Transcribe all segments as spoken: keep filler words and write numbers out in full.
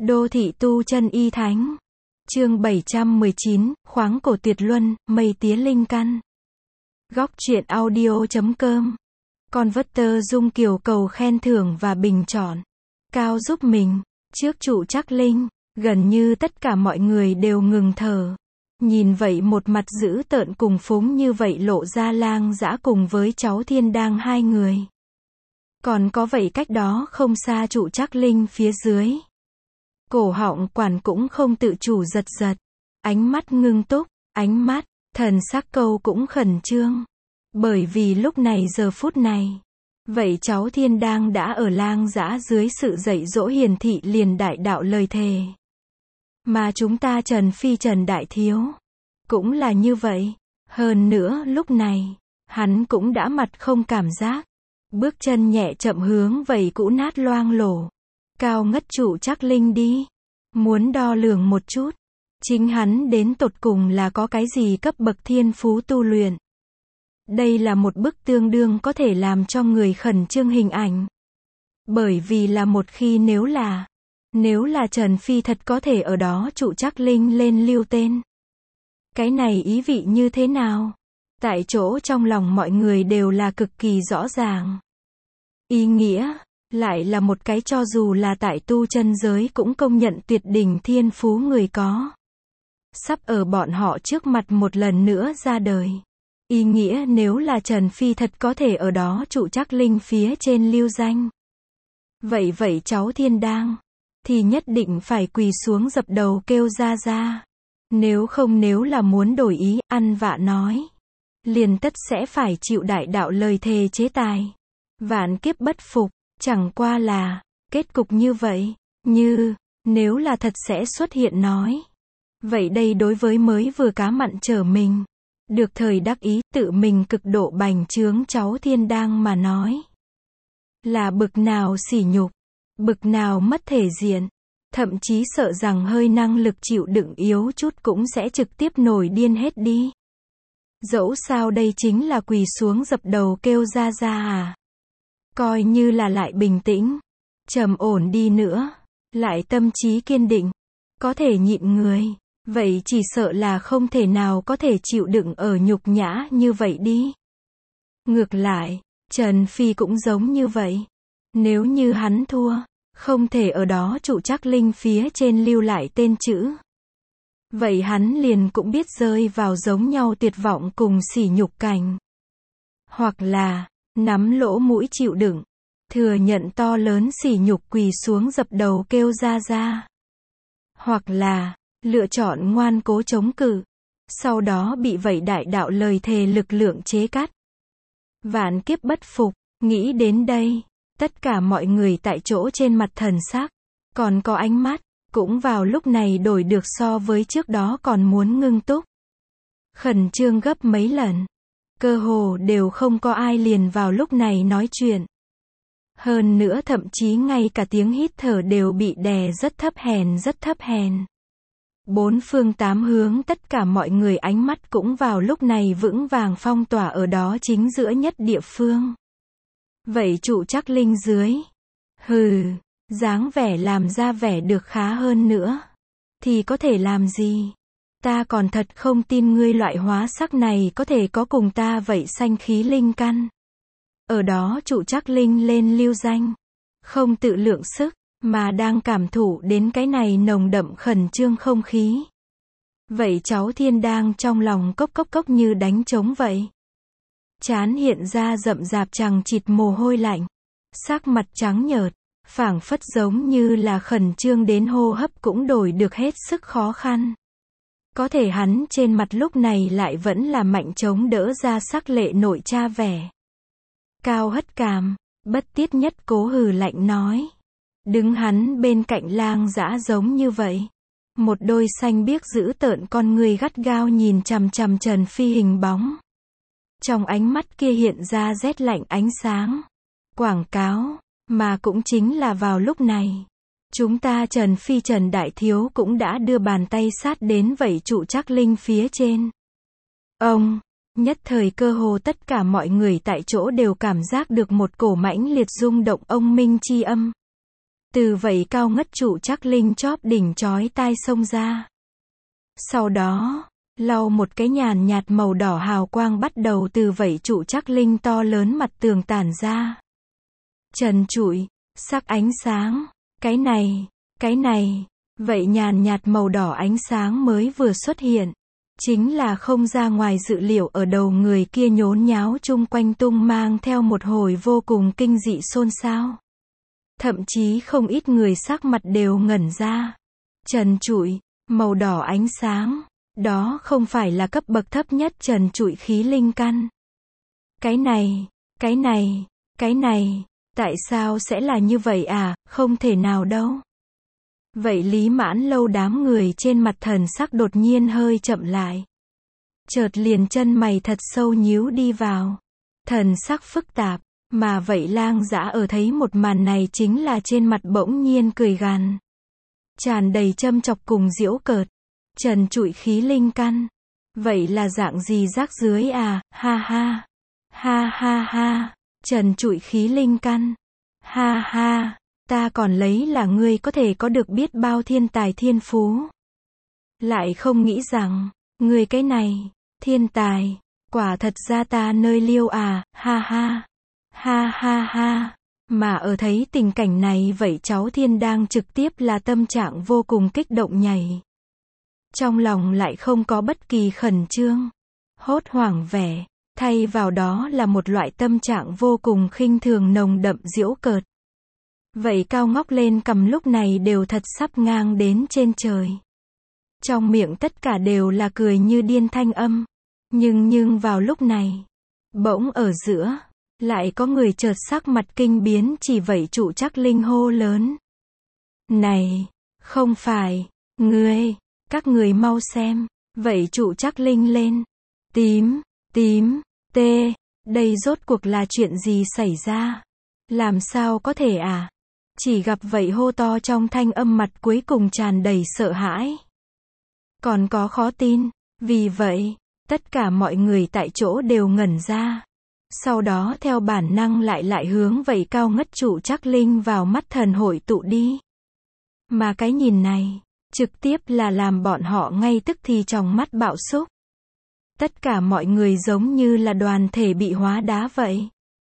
Đô thị tu chân y thánh. Chương bảy trăm mười chín, khoáng cổ tuyệt luân, mây tía linh căn. Góc truyện audio chấm com. Converter Dung Kiều cầu khen thưởng và bình chọn. Cao giúp mình. Trước trụ Trắc Linh, gần như tất cả mọi người đều ngừng thở. Nhìn vậy một mặt dữ tợn cùng phúng như vậy lộ ra Lang Dã cùng với cháu Thiên Đang hai người. Còn có vậy cách đó không xa trụ Trắc Linh phía dưới. Cổ họng quản cũng không tự chủ giật giật. Ánh mắt ngưng túc, ánh mắt, thần sắc câu cũng khẩn trương. Bởi vì lúc này giờ phút này. Vậy cháu Thiên Đang đã ở Lang Dã dưới sự dạy dỗ hiền thị liền đại đạo lời thề. Mà chúng ta Trần Phi Trần Đại Thiếu. Cũng là như vậy. Hơn nữa lúc này, hắn cũng đã mặt không cảm giác. Bước chân nhẹ chậm hướng vầy cũ nát loang lổ. Cao ngất trụ Trắc Linh đi. Muốn đo lường một chút. Chính hắn đến tột cùng là có cái gì cấp bậc thiên phú tu luyện. Đây là một bức tương đương có thể làm cho người khẩn trương hình ảnh. Bởi vì là một khi nếu là, nếu là Trần Phi thật có thể ở đó trụ Trắc Linh lên lưu tên. Cái này ý vị như thế nào? Tại chỗ trong lòng mọi người đều là cực kỳ rõ ràng. Ý nghĩa, lại là một cái cho dù là tại tu chân giới cũng công nhận tuyệt đỉnh thiên phú người có. Sắp ở bọn họ trước mặt một lần nữa ra đời. Ý nghĩa nếu là Trần Phi thật có thể ở đó trụ Trắc Linh phía trên lưu danh. Vậy vậy cháu Thiên Đang, thì nhất định phải quỳ xuống dập đầu kêu ra ra. Nếu không nếu là muốn đổi ý, ăn vạ nói. Liền tất sẽ phải chịu đại đạo lời thề chế tài. Vạn kiếp bất phục, chẳng qua là, kết cục như vậy, như, nếu là thật sẽ xuất hiện nói. Vậy đây đối với mới vừa cá mặn trở mình. Được thời đắc ý tự mình cực độ bành trướng cháu Thiên Đang mà nói. Là bực nào sỉ nhục, bực nào mất thể diện, thậm chí sợ rằng hơi năng lực chịu đựng yếu chút cũng sẽ trực tiếp nổi điên hết đi. Dẫu sao đây chính là quỳ xuống dập đầu kêu ra ra à. Coi như là lại bình tĩnh, trầm ổn đi nữa, lại tâm trí kiên định, có thể nhịn người. Vậy chỉ sợ là không thể nào có thể chịu đựng ở nhục nhã như vậy đi. Ngược lại, Trần Phi cũng giống như vậy. Nếu như hắn thua, không thể ở đó trụ Trắc Linh phía trên lưu lại tên chữ. Vậy hắn liền cũng biết rơi vào giống nhau tuyệt vọng cùng sỉ nhục cảnh. Hoặc là, nắm lỗ mũi chịu đựng, thừa nhận to lớn sỉ nhục quỳ xuống dập đầu kêu ra ra. Hoặc là, lựa chọn ngoan cố chống cự, sau đó bị vậy đại đạo lời thề lực lượng chế cắt. Vạn kiếp bất phục, nghĩ đến đây, tất cả mọi người tại chỗ trên mặt thần sắc, còn có ánh mắt, cũng vào lúc này đổi được so với trước đó còn muốn ngưng túc. Khẩn trương gấp mấy lần, cơ hồ đều không có ai liền vào lúc này nói chuyện. Hơn nữa thậm chí ngay cả tiếng hít thở đều bị đè rất thấp hèn rất thấp hèn. Bốn phương tám hướng tất cả mọi người ánh mắt cũng vào lúc này vững vàng phong tỏa ở đó chính giữa nhất địa phương. Vậy trụ Trắc Linh dưới. Hừ, dáng vẻ làm ra vẻ được khá hơn nữa. Thì có thể làm gì? Ta còn thật không tin ngươi loại hóa sắc này có thể có cùng ta vậy sanh khí linh căn. Ở đó trụ Trắc Linh lên lưu danh. Không tự lượng sức. Mà đang cảm thụ đến cái này nồng đậm khẩn trương không khí. Vậy cháu Thiên Đang trong lòng cốc cốc cốc như đánh trống vậy. Trán hiện ra rậm rạp chằng chịt mồ hôi lạnh. Sắc mặt trắng nhợt, phảng phất giống như là khẩn trương đến hô hấp cũng đổi được hết sức khó khăn. Có thể hắn trên mặt lúc này lại vẫn là mạnh chống đỡ ra sắc lệ nội cha vẻ. Cao hất cằm, bất tiết nhất cố hừ lạnh nói. Đứng hắn bên cạnh Lang Dã giống như vậy. Một đôi xanh biếc dữ tợn con người gắt gao nhìn chằm chằm Trần Phi hình bóng. Trong ánh mắt kia hiện ra rét lạnh ánh sáng. Quảng cáo, mà cũng chính là vào lúc này. Chúng ta Trần Phi Trần Đại Thiếu cũng đã đưa bàn tay sát đến vậy trụ Trắc Linh phía trên. Ông, nhất thời cơ hồ tất cả mọi người tại chỗ đều cảm giác được một cổ mãnh liệt rung động ông minh chi âm. Từ vậy cao ngất trụ chắc linh chóp đỉnh chói tai xông ra. Sau đó, lau một cái nhàn nhạt màu đỏ hào quang bắt đầu từ vậy trụ chắc linh to lớn mặt tường tản ra. Trần trụi, sắc ánh sáng, cái này, cái này, vậy nhàn nhạt màu đỏ ánh sáng mới vừa xuất hiện. Chính là không ra ngoài dự liệu ở đầu người kia nhốn nháo chung quanh tung mang theo một hồi vô cùng kinh dị xôn xao. Thậm chí không ít người sắc mặt đều ngẩn ra. Trần trụi, màu đỏ ánh sáng, đó không phải là cấp bậc thấp nhất trần trụi khí linh căn. Cái này, cái này, cái này, tại sao sẽ là như vậy à, không thể nào đâu. Vậy Lý Mãn Lâu đám người trên mặt thần sắc đột nhiên hơi chậm lại. Chợt liền chân mày thật sâu nhíu đi vào. Thần sắc phức tạp, mà vậy Lang Dã ở thấy một màn này chính là trên mặt bỗng nhiên cười gằn. Tràn đầy châm chọc cùng giễu cợt. Trần trụi khí linh căn. Vậy là dạng gì rác dưới à, ha ha. Ha ha ha, trần trụi khí linh căn. Ha ha. Ta còn lấy là ngươi có thể có được biết bao thiên tài thiên phú. Lại không nghĩ rằng, ngươi cái này, thiên tài, quả thật ra ta nơi liêu à, ha ha. Ha ha ha. Mà ở thấy tình cảnh này vậy cháu thiên đang trực tiếp là tâm trạng vô cùng kích động nhảy. Trong lòng lại không có bất kỳ khẩn trương, hốt hoảng vẻ, thay vào đó là một loại tâm trạng vô cùng khinh thường nồng đậm giễu cợt. Vậy cao ngóc lên cầm lúc này đều thật sắp ngang đến trên trời. Trong miệng tất cả đều là cười như điên thanh âm. Nhưng nhưng vào lúc này, bỗng ở giữa, lại có người chợt sắc mặt kinh biến chỉ vậy trụ chắc linh hô lớn. Này, không phải, ngươi, các người mau xem, vậy trụ chắc linh lên. Tím, tím, tê, đây rốt cuộc là chuyện gì xảy ra? Làm sao có thể à? Chỉ gặp vậy hô to trong thanh âm mặt cuối cùng tràn đầy sợ hãi. Còn có khó tin, vì vậy, tất cả mọi người tại chỗ đều ngẩn ra. Sau đó theo bản năng lại lại hướng vậy cao ngất trụ chắc linh vào mắt thần hội tụ đi. Mà cái nhìn này, trực tiếp là làm bọn họ ngay tức thì trong mắt bạo xúc. Tất cả mọi người giống như là đoàn thể bị hóa đá vậy.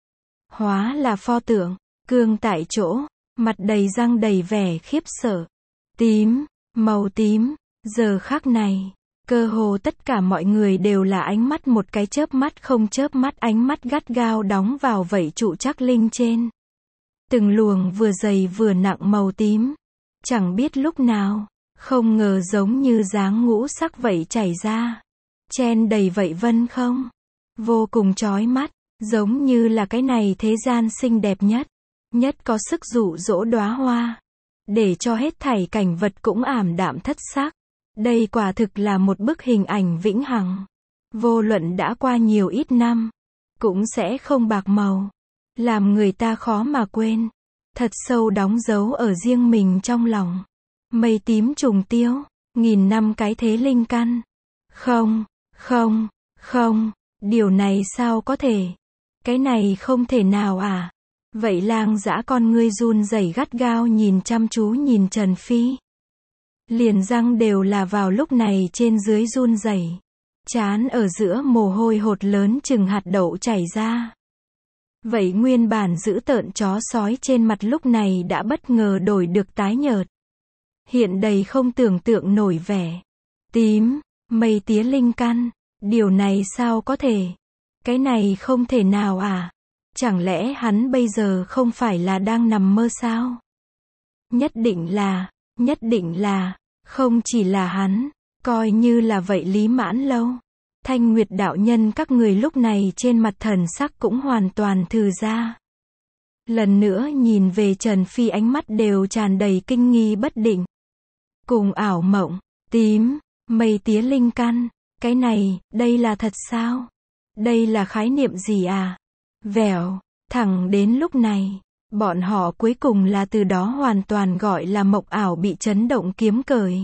Hóa là pho tượng, cương tại chỗ, mặt đầy răng đầy vẻ khiếp sợ. Tím, màu tím, giờ khắc này, cơ hồ tất cả mọi người đều là ánh mắt một cái chớp mắt không chớp mắt ánh mắt gắt gao đóng vào vậy trụ chắc linh trên. Từng luồng vừa dày vừa nặng màu tím. Chẳng biết lúc nào, không ngờ giống như dáng ngũ sắc vậy chảy ra. Chen đầy vậy vân không? Vô cùng chói mắt, giống như là cái này thế gian xinh đẹp nhất. Nhất có sức dụ dỗ đóa hoa. Để cho hết thảy cảnh vật cũng ảm đạm thất sắc. Đây quả thực là một bức hình ảnh vĩnh hằng. Vô luận đã qua nhiều ít năm, cũng sẽ không bạc màu. Làm người ta khó mà quên. Thật sâu đóng dấu ở riêng mình trong lòng. Mây tím trùng tiêu, nghìn năm cái thế linh căn. Không, không, không, điều này sao có thể? Cái này không thể nào à? Vậy Lang Dã con ngươi run rẩy gắt gao nhìn chăm chú nhìn Trần Phi. Liền răng đều là vào lúc này trên dưới run rẩy. Trán ở giữa mồ hôi hột lớn chừng hạt đậu chảy ra. Vậy nguyên bản giữ tợn chó sói trên mặt lúc này đã bất ngờ đổi được tái nhợt. Hiện đầy không tưởng tượng nổi vẻ. Tím, mây tía linh căn, điều này sao có thể? Cái này không thể nào à? Chẳng lẽ hắn bây giờ không phải là đang nằm mơ sao? Nhất định là, nhất định là, không chỉ là hắn, coi như là vậy Lý Mãn Lâu. Thanh Nguyệt đạo nhân các người lúc này trên mặt thần sắc cũng hoàn toàn thư ra. Lần nữa nhìn về Trần Phi ánh mắt đều tràn đầy kinh nghi bất định. Cùng ảo mộng, tím, mây tía linh căn, cái này, đây là thật sao? Đây là khái niệm gì à? Vèo, thẳng đến lúc này, bọn họ cuối cùng là từ đó hoàn toàn gọi là mộng ảo bị chấn động kiếm cởi.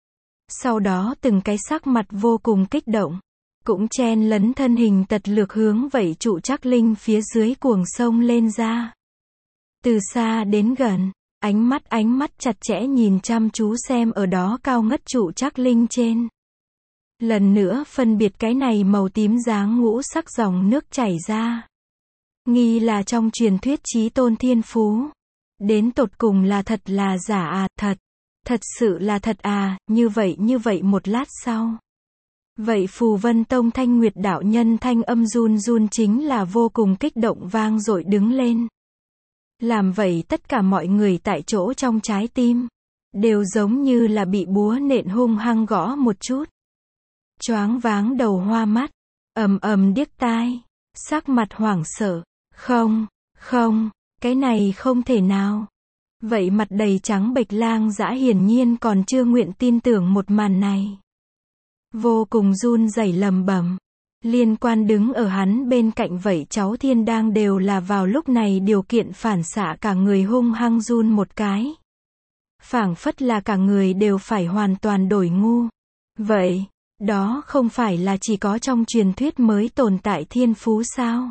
Sau đó từng cái sắc mặt vô cùng kích động, cũng chen lấn thân hình tật lược hướng vậy trụ chắc linh phía dưới cuồng sông lên ra. Từ xa đến gần, Ánh mắt ánh mắt chặt chẽ nhìn chăm chú xem ở đó cao ngất trụ chắc linh trên. Lần nữa phân biệt cái này màu tím dáng ngũ sắc dòng nước chảy ra. Nghi là trong truyền thuyết chí tôn thiên phú. Đến tột cùng là thật là giả à, thật. Thật sự là thật à, như vậy như vậy một lát sau. Vậy Phù Vân Tông Thanh Nguyệt đạo nhân thanh âm run run chính là vô cùng kích động vang dội đứng lên. Làm vậy tất cả mọi người tại chỗ trong trái tim. Đều giống như là bị búa nện hung hăng gõ một chút. Choáng váng đầu hoa mắt. Ầm ầm điếc tai. Sắc mặt hoảng sợ. Không, không, cái này không thể nào. Vậy mặt đầy trắng bệch Lang Dã hiển nhiên còn chưa nguyện tin tưởng một màn này. Vô cùng run rẩy lầm bẩm. Liên quan đứng ở hắn bên cạnh vậy cháu Thiên Đang đều là vào lúc này điều kiện phản xạ cả người hung hăng run một cái. Phảng phất là cả người đều phải hoàn toàn đổi ngu. Vậy, đó không phải là chỉ có trong truyền thuyết mới tồn tại thiên phú sao?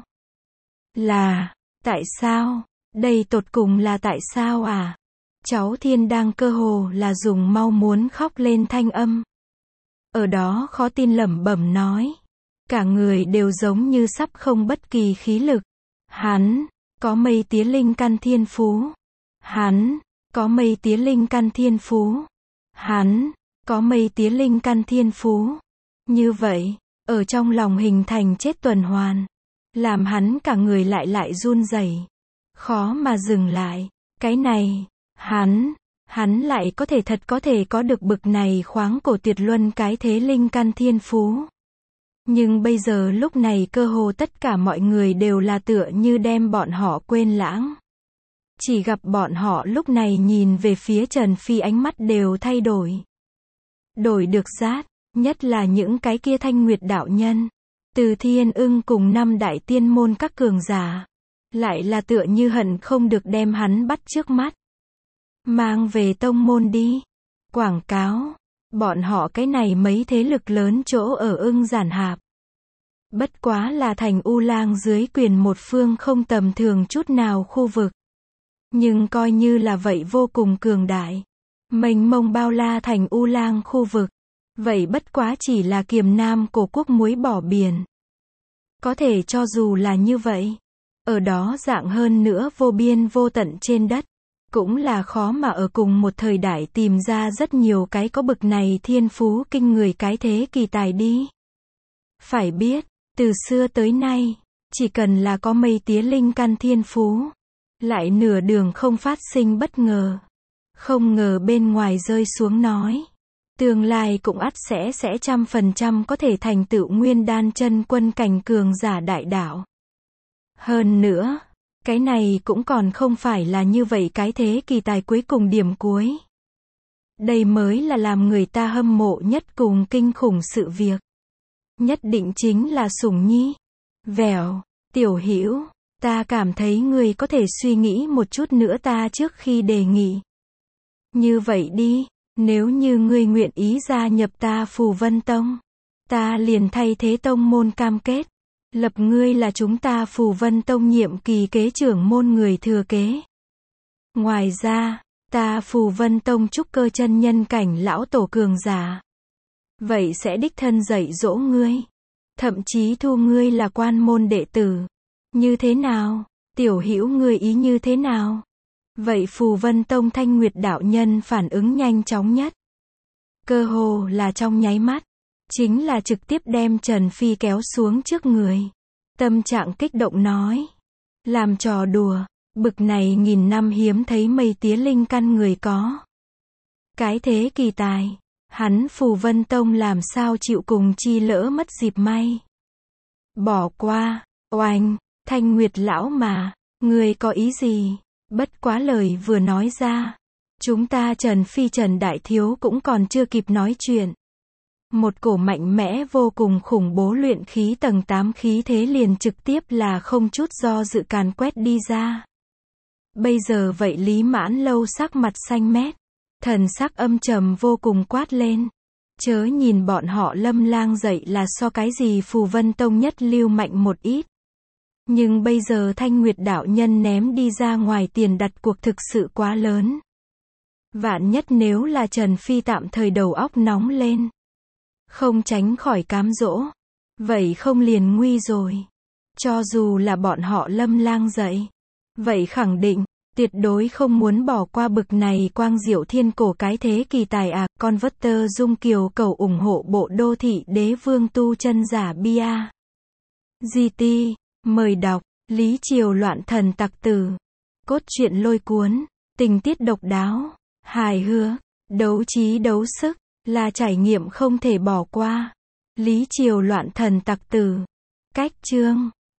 Là, tại sao? Đây tột cùng là tại sao à? Cháu Thiên Đang cơ hồ là dùng mau muốn khóc lên thanh âm. Ở đó khó tin lẩm bẩm nói. Cả người đều giống như sắp không bất kỳ khí lực. Hắn, có mây tía linh căn thiên phú. Hắn, có mây tía linh căn thiên phú. Hắn, có mây tía linh căn thiên phú. Như vậy, ở trong lòng hình thành chết tuần hoàn. Làm hắn cả người lại lại run rẩy. Khó mà dừng lại. Cái này, hắn, hắn lại có thể thật có thể có được bực này khoáng cổ tuyệt luân cái thế linh căn thiên phú. Nhưng bây giờ lúc này cơ hồ tất cả mọi người đều là tựa như đem bọn họ quên lãng. Chỉ gặp bọn họ lúc này nhìn về phía Trần Phi ánh mắt đều thay đổi. Đổi được rát, nhất là những cái kia Thanh Nguyệt đạo nhân. Từ Thiên Ưng cùng năm đại tiên môn các cường giả. Lại là tựa như hận không được đem hắn bắt trước mắt. Mang về tông môn đi. Quảng cáo. Bọn họ cái này mấy thế lực lớn chỗ ở Ưng Giản Hạp. Bất quá là thành U Lang dưới quyền một phương không tầm thường chút nào khu vực. Nhưng coi như là vậy vô cùng cường đại. Mênh mông bao la thành U Lang khu vực. Vậy bất quá chỉ là Kiềm Nam cổ quốc muối bỏ biển. Có thể cho dù là như vậy. Ở đó dạng hơn nữa vô biên vô tận trên đất. Cũng là khó mà ở cùng một thời đại tìm ra rất nhiều cái có bực này thiên phú kinh người cái thế kỳ tài đi. Phải biết, từ xưa tới nay, chỉ cần là có mây tía linh căn thiên phú, lại nửa đường không phát sinh bất ngờ. Không ngờ bên ngoài rơi xuống nói. Tương lai cũng ắt sẽ sẽ trăm phần trăm có thể thành tựu nguyên đan chân quân cảnh cường giả đại đạo. Hơn nữa, cái này cũng còn không phải là như vậy cái thế kỳ tài cuối cùng điểm cuối. Đây mới là làm người ta hâm mộ nhất cùng kinh khủng sự việc. Nhất định chính là Sủng Nhi. Vèo, Tiểu Hữu, ta cảm thấy ngươi có thể suy nghĩ một chút nữa ta trước khi đề nghị. Như vậy đi, nếu như ngươi nguyện ý gia nhập ta Phù Vân Tông, ta liền thay thế tông môn cam kết. Lập ngươi là chúng ta Phù Vân Tông nhiệm kỳ kế trưởng môn người thừa kế. Ngoài ra, ta Phù Vân Tông trúc cơ chân nhân cảnh lão tổ cường giả. Vậy sẽ đích thân dạy dỗ ngươi. Thậm chí thu ngươi là quan môn đệ tử. Như thế nào? Tiểu Hữu ngươi ý như thế nào? Vậy Phù Vân Tông Thanh Nguyệt đạo nhân phản ứng nhanh chóng nhất. Cơ hồ là trong nháy mắt. Chính là trực tiếp đem Trần Phi kéo xuống trước người. Tâm trạng kích động nói. Làm trò đùa, bực này nghìn năm hiếm thấy mây tía linh căn người có. Cái thế kỳ tài, hắn Phù Vân Tông làm sao chịu cùng chi lỡ mất dịp may. Bỏ qua, oanh, Thanh Nguyệt lão mà, người có ý gì? Bất quá lời vừa nói ra. Chúng ta Trần Phi Trần Đại Thiếu cũng còn chưa kịp nói chuyện. Một cổ mạnh mẽ vô cùng khủng bố luyện khí tầng tám khí thế liền trực tiếp là không chút do dự càn quét đi ra. Bây giờ vậy Lý Mãn Lâu sắc mặt xanh mét, thần sắc âm trầm vô cùng quát lên. Chớ nhìn bọn họ Lâm Lang dậy là so cái gì Phù Vân Tông nhất lưu mạnh một ít. Nhưng bây giờ Thanh Nguyệt đạo nhân ném đi ra ngoài tiền đặt cuộc thực sự quá lớn. Vạn nhất nếu là Trần Phi tạm thời đầu óc nóng lên, không tránh khỏi cám dỗ, vậy không liền nguy rồi. Cho dù là bọn họ Lâm Lang dậy, vậy khẳng định, tuyệt đối không muốn bỏ qua bực này quang diệu thiên cổ cái thế kỳ tài à. Converter Dung Kiều cầu ủng hộ bộ đô thị đế vương tu chân giả bia. giê tê, mời đọc, Lý Triều loạn thần tặc tử. Cốt truyện lôi cuốn, tình tiết độc đáo, hài hước, đấu trí đấu sức, là trải nghiệm không thể bỏ qua. Lý Triều loạn thần tặc tử. Cách chương